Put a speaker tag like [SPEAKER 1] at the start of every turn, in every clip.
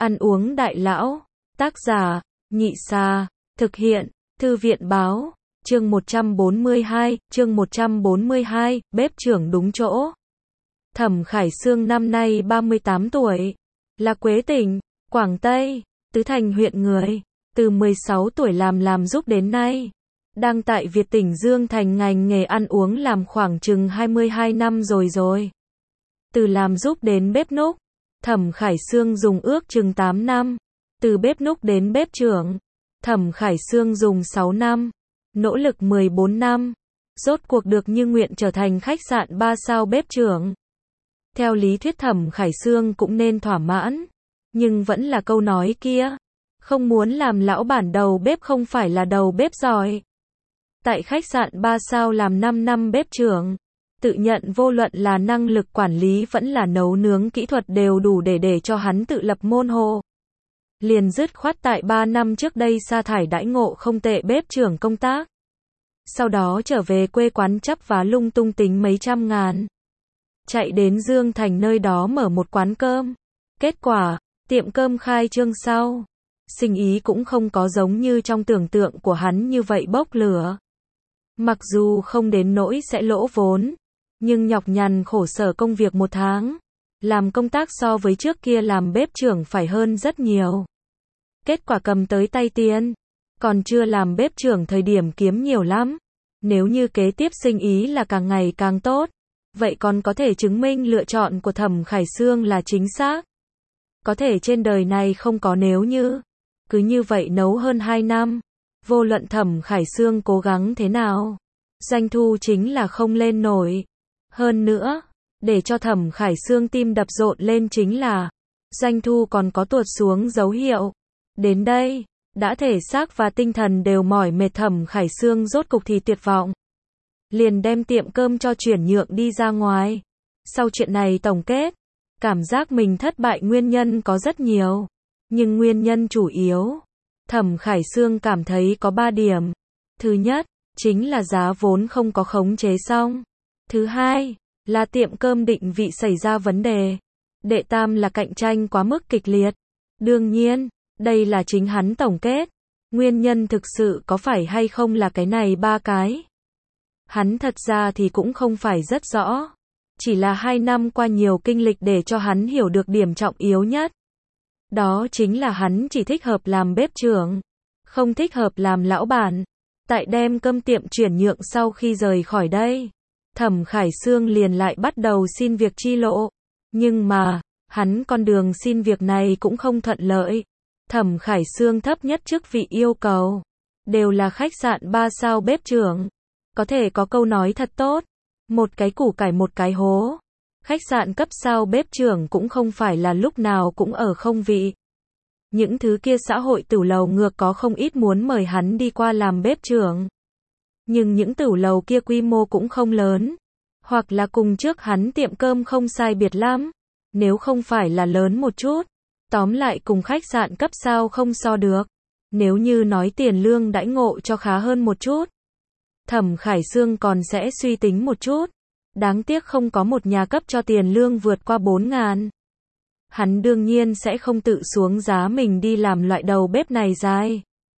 [SPEAKER 1] Ăn uống đại lão. Tác giả, Nhị Xà. Thực hiện, Thư viện báo. Chương 142, bếp trưởng đúng chỗ. Thẩm Khải Sương năm nay 38 tuổi, là Quế tỉnh, Quảng Tây, Tứ Thành huyện người, từ 16 tuổi làm giúp đến nay. Đang tại Việt tỉnh Dương Thành ngành nghề ăn uống làm khoảng chừng 22 năm rồi. Từ làm giúp đến bếp núc, Thẩm Khải Sương dùng ước chừng 8 năm. Từ bếp núc đến bếp trưởng, Thẩm Khải Sương dùng 6 năm. Nỗ lực 14 năm. Rốt cuộc được như nguyện trở thành khách sạn 3 sao bếp trưởng. Theo lý thuyết Thẩm Khải Sương cũng nên thỏa mãn. Nhưng vẫn là câu nói kia. Không muốn làm lão bản đầu bếp không phải là đầu bếp giỏi. Tại khách sạn 3 sao làm 5 năm bếp trưởng. Tự nhận vô luận là năng lực quản lý vẫn là nấu nướng kỹ thuật đều đủ để cho hắn tự lập môn hộ. Liền dứt khoát tại 3 năm trước đây sa thải đãi ngộ không tệ bếp trưởng công tác. Sau đó trở về quê quán chắp vá lung tung tính mấy trăm ngàn. Chạy đến Dương Thành nơi đó mở một quán cơm. Kết quả, tiệm cơm khai trương sau. Sinh ý cũng không có giống như trong tưởng tượng của hắn như vậy bốc lửa. Mặc dù không đến nỗi sẽ lỗ vốn, nhưng nhọc nhằn khổ sở công việc 1 tháng. Làm công tác so với trước kia làm bếp trưởng phải hơn rất nhiều. Kết quả cầm tới tay tiền. Còn chưa làm bếp trưởng thời điểm kiếm nhiều lắm. Nếu như kế tiếp sinh ý là càng ngày càng tốt, vậy còn có thể chứng minh lựa chọn của Thẩm Khải Sương là chính xác. Có thể trên đời này không có nếu như. Cứ như vậy nấu hơn 2 năm. Vô luận Thẩm Khải Sương cố gắng thế nào, doanh thu chính là không lên nổi. Hơn nữa, để cho Thẩm Khải Sương tim đập rộn lên chính là doanh thu còn có tuột xuống dấu hiệu. Đến đây, đã thể xác và tinh thần đều mỏi mệt Thẩm Khải Sương rốt cục thì tuyệt vọng. Liền đem tiệm cơm cho chuyển nhượng đi ra ngoài. Sau chuyện này tổng kết, cảm giác mình thất bại nguyên nhân có rất nhiều. Nhưng nguyên nhân chủ yếu, Thẩm Khải Sương cảm thấy có 3 điểm. Thứ nhất, chính là giá vốn không có khống chế xong. Thứ hai, là tiệm cơm định vị xảy ra vấn đề. Đệ tam là cạnh tranh quá mức kịch liệt. Đương nhiên, đây là chính hắn tổng kết. Nguyên nhân thực sự có phải hay không là cái này 3 cái. Hắn thật ra thì cũng không phải rất rõ. Chỉ là 2 năm qua nhiều kinh lịch để cho hắn hiểu được điểm trọng yếu nhất. Đó chính là hắn chỉ thích hợp làm bếp trưởng, không thích hợp làm lão bản. Tại đem cơm tiệm chuyển nhượng sau khi rời khỏi đây, Thẩm Khải Sương liền lại bắt đầu xin việc chi lộ. Nhưng mà, hắn con đường xin việc này cũng không thuận lợi. Thẩm Khải Sương thấp nhất chức vị yêu cầu đều là khách sạn 3 sao bếp trưởng. Có thể có câu nói thật tốt, một cái củ cải một cái hố. Khách sạn cấp sao bếp trưởng cũng không phải là lúc nào cũng ở không vị. Những thứ kia xã hội tửu lầu ngược có không ít muốn mời hắn đi qua làm bếp trưởng. Nhưng những tửu lầu kia quy mô cũng không lớn. Hoặc là cùng trước hắn tiệm cơm không sai biệt lắm. Nếu không phải là lớn một chút. Tóm lại cùng khách sạn cấp sao không so được. Nếu như nói tiền lương đãi ngộ cho khá hơn một chút, Thẩm Khải Sương còn sẽ suy tính một chút. Đáng tiếc không có một nhà cấp cho tiền lương vượt qua 4.000. Hắn đương nhiên sẽ không tự xuống giá mình đi làm loại đầu bếp này dài.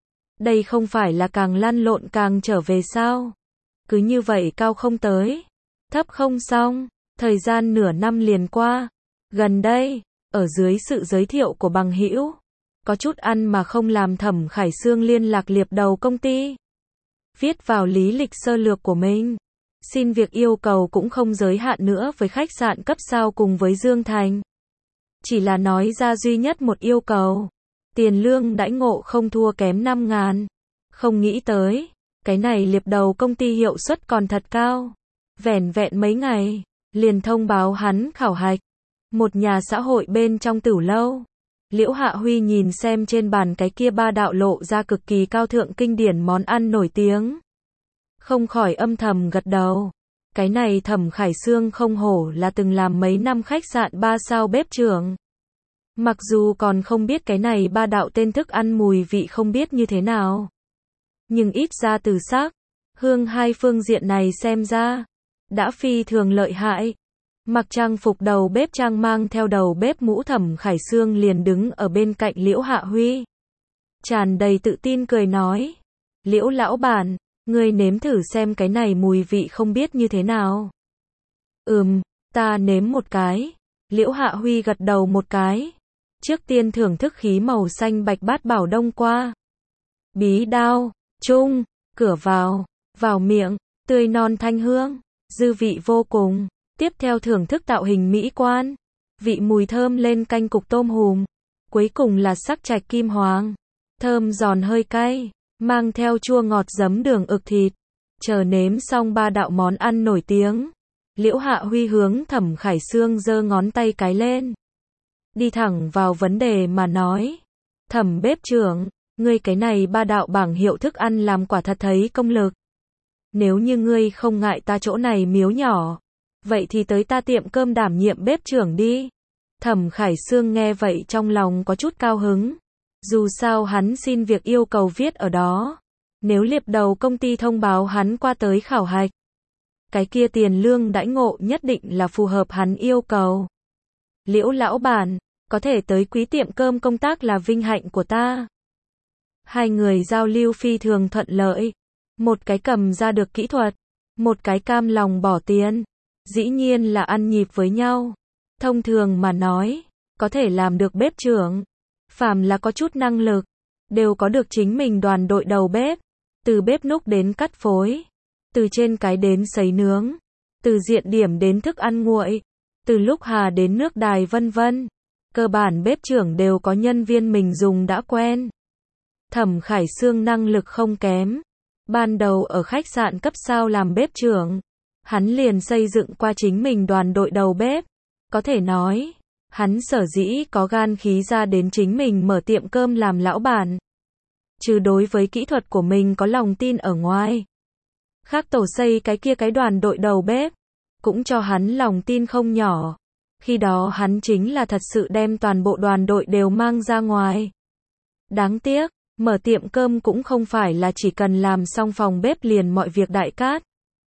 [SPEAKER 1] Đây không phải là càng lăn lộn càng trở về sao? Cứ như vậy cao không tới, thấp không xong. Thời gian nửa năm liền qua. Gần đây, ở dưới sự giới thiệu của bằng hữu, có chút ăn mà không làm Thẩm Khải Sương liên lạc liệp đầu công ty. Viết vào lý lịch sơ lược của mình. Xin việc yêu cầu cũng không giới hạn nữa với khách sạn cấp sao cùng với Dương Thành. Chỉ là nói ra duy nhất một yêu cầu. Tiền lương đãi ngộ không thua kém 5.000. Không nghĩ tới, cái này liệp đầu công ty hiệu suất còn thật cao. Vẻn vẹn mấy ngày, liền thông báo hắn khảo hạch. Một nhà xã hội bên trong tửu lâu. Liễu Hạ Huy nhìn xem trên bàn cái kia 3 đạo lộ ra cực kỳ cao thượng kinh điển món ăn nổi tiếng. Không khỏi âm thầm gật đầu. Cái này Thẩm Khải Sương không hổ là từng làm mấy năm khách sạn 3 sao bếp trưởng. Mặc dù còn không biết cái này 3 đạo tên thức ăn mùi vị không biết như thế nào. Nhưng ít ra từ sắc, hương hai phương diện này xem ra, đã phi thường lợi hại. Mặc trang phục đầu bếp trang mang theo đầu bếp mũ, Thẩm Khải Sương liền đứng ở bên cạnh Liễu Hạ Huy. Tràn đầy tự tin cười nói. Liễu lão bản, ngươi nếm thử xem cái này mùi vị không biết như thế nào. Ta nếm một cái. Liễu Hạ Huy gật đầu một cái. Trước tiên thưởng thức khí màu xanh bạch bát bảo đông qua. Bí đao, chung, cửa vào miệng, tươi non thanh hương, dư vị vô cùng. Tiếp theo thưởng thức tạo hình mỹ quan, vị mùi thơm lên canh cục tôm hùm. Cuối cùng là sắc trạch kim hoàng, thơm giòn hơi cay, mang theo chua ngọt giấm đường ực thịt. Chờ nếm xong ba đạo món ăn nổi tiếng, Liễu Hạ Huy hướng Thẩm Khải Sương giơ ngón tay cái lên. Đi thẳng vào vấn đề mà nói. Thẩm bếp trưởng, ngươi cái này ba đạo bảng hiệu thức ăn làm quả thật thấy công lực. Nếu như ngươi không ngại ta chỗ này miếu nhỏ, vậy thì tới ta tiệm cơm đảm nhiệm bếp trưởng đi. Thẩm Khải Sương nghe vậy trong lòng có chút cao hứng. Dù sao hắn xin việc yêu cầu viết ở đó. Nếu liệp đầu công ty thông báo hắn qua tới khảo hạch, cái kia tiền lương đãi ngộ nhất định là phù hợp hắn yêu cầu. Liễu lão bản, có thể tới quý tiệm cơm công tác là vinh hạnh của ta. Hai người giao lưu phi thường thuận lợi. Một cái cầm ra được kỹ thuật, một cái cam lòng bỏ tiền. Dĩ nhiên là ăn nhịp với nhau. Thông thường mà nói, có thể làm được bếp trưởng, phàm là có chút năng lực, đều có được chính mình đoàn đội đầu bếp. Từ bếp núc đến cắt phối, từ trên cái đến sấy nướng, từ diện điểm đến thức ăn nguội, từ lúc hà đến nước đài vân vân. Cơ bản bếp trưởng đều có nhân viên mình dùng đã quen. Thẩm Khải Sương năng lực không kém. Ban đầu ở khách sạn cấp sao làm bếp trưởng, hắn liền xây dựng qua chính mình đoàn đội đầu bếp. Có thể nói, hắn sở dĩ có gan khí ra đến chính mình mở tiệm cơm làm lão bản. Trừ đối với kỹ thuật của mình có lòng tin ở ngoài, khác tổ xây cái kia cái đoàn đội đầu bếp, cũng cho hắn lòng tin không nhỏ. Khi đó hắn chính là thật sự đem toàn bộ đoàn đội đều mang ra ngoài. Đáng tiếc, mở tiệm cơm cũng không phải là chỉ cần làm xong phòng bếp liền mọi việc đại cát.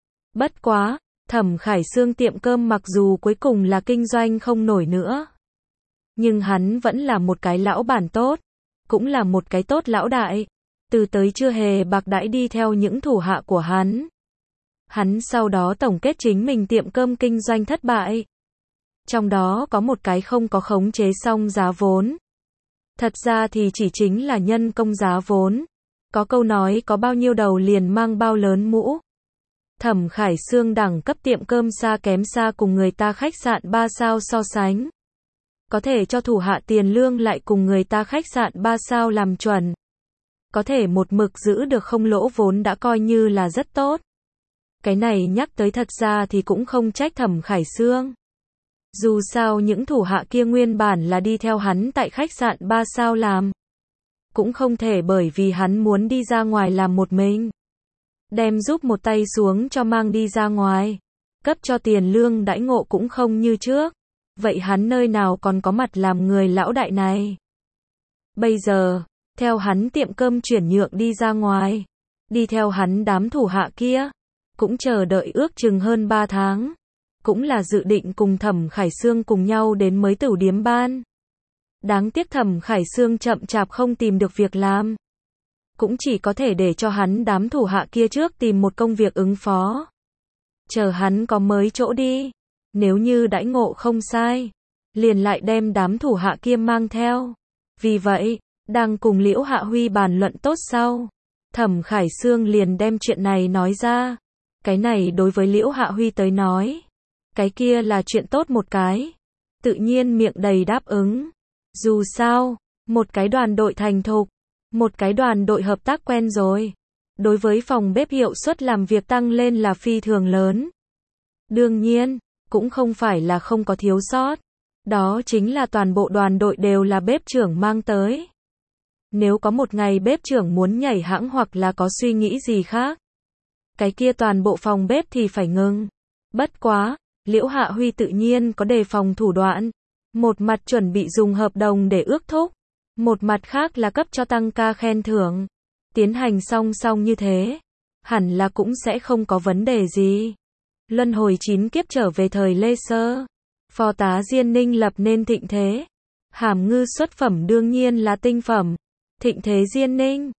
[SPEAKER 1] Bất quá, Thẩm Khải Sương tiệm cơm mặc dù cuối cùng là kinh doanh không nổi nữa, nhưng hắn vẫn là một cái lão bản tốt, cũng là một cái tốt lão đại. Từ tới chưa hề bạc đãi đi theo những thủ hạ của hắn. Hắn sau đó tổng kết chính mình tiệm cơm kinh doanh thất bại. Trong đó có một cái không có khống chế xong giá vốn. Thật ra thì chỉ chính là nhân công giá vốn. Có câu nói có bao nhiêu đầu liền mang bao lớn mũ. Thẩm Khải Sương đẳng cấp tiệm cơm xa kém xa cùng người ta khách sạn 3 sao so sánh. Có thể cho thủ hạ tiền lương lại cùng người ta khách sạn 3 sao làm chuẩn. Có thể một mực giữ được không lỗ vốn đã coi như là rất tốt. Cái này nhắc tới thật ra thì cũng không trách Thẩm Khải Sương. Dù sao những thủ hạ kia nguyên bản là đi theo hắn tại khách sạn 3 sao làm. Cũng không thể bởi vì hắn muốn đi ra ngoài làm một mình, đem giúp một tay xuống cho mang đi ra ngoài. Cấp cho tiền lương đãi ngộ cũng không như trước. Vậy hắn nơi nào còn có mặt làm người lão đại này. Bây giờ, theo hắn tiệm cơm chuyển nhượng đi ra ngoài, đi theo hắn đám thủ hạ kia, cũng chờ đợi ước chừng hơn 3 tháng. Cũng là dự định cùng Thẩm Khải Sương cùng nhau đến mới Tửu Điếm ban. Đáng tiếc Thẩm Khải Sương chậm chạp không tìm được việc làm. Cũng chỉ có thể để cho hắn đám thủ hạ kia trước tìm một công việc ứng phó. Chờ hắn có mới chỗ đi. Nếu như đãi ngộ không sai, liền lại đem đám thủ hạ kia mang theo. Vì vậy, đang cùng Liễu Hạ Huy bàn luận tốt sau, Thẩm Khải Sương liền đem chuyện này nói ra. Cái này đối với Liễu Hạ Huy tới nói, cái kia là chuyện tốt một cái. Tự nhiên miệng đầy đáp ứng. Dù sao, một cái đoàn đội thành thục, một cái đoàn đội hợp tác quen rồi. Đối với phòng bếp hiệu suất làm việc tăng lên là phi thường lớn. Đương nhiên, cũng không phải là không có thiếu sót. Đó chính là toàn bộ đoàn đội đều là bếp trưởng mang tới. Nếu có một ngày bếp trưởng muốn nhảy hãng hoặc là có suy nghĩ gì khác, cái kia toàn bộ phòng bếp thì phải ngừng. Bất quá, Liễu Hạ Huy tự nhiên có đề phòng thủ đoạn. Một mặt chuẩn bị dùng hợp đồng để ước thúc, một mặt khác là cấp cho tăng ca khen thưởng. Tiến hành song song như thế, hẳn là cũng sẽ không có vấn đề gì. Luân hồi 9 kiếp trở về thời Lê Sơ. Phò tá Diên Ninh lập nên thịnh thế. Hàm ngư xuất phẩm đương nhiên là tinh phẩm. Thịnh thế Diên Ninh.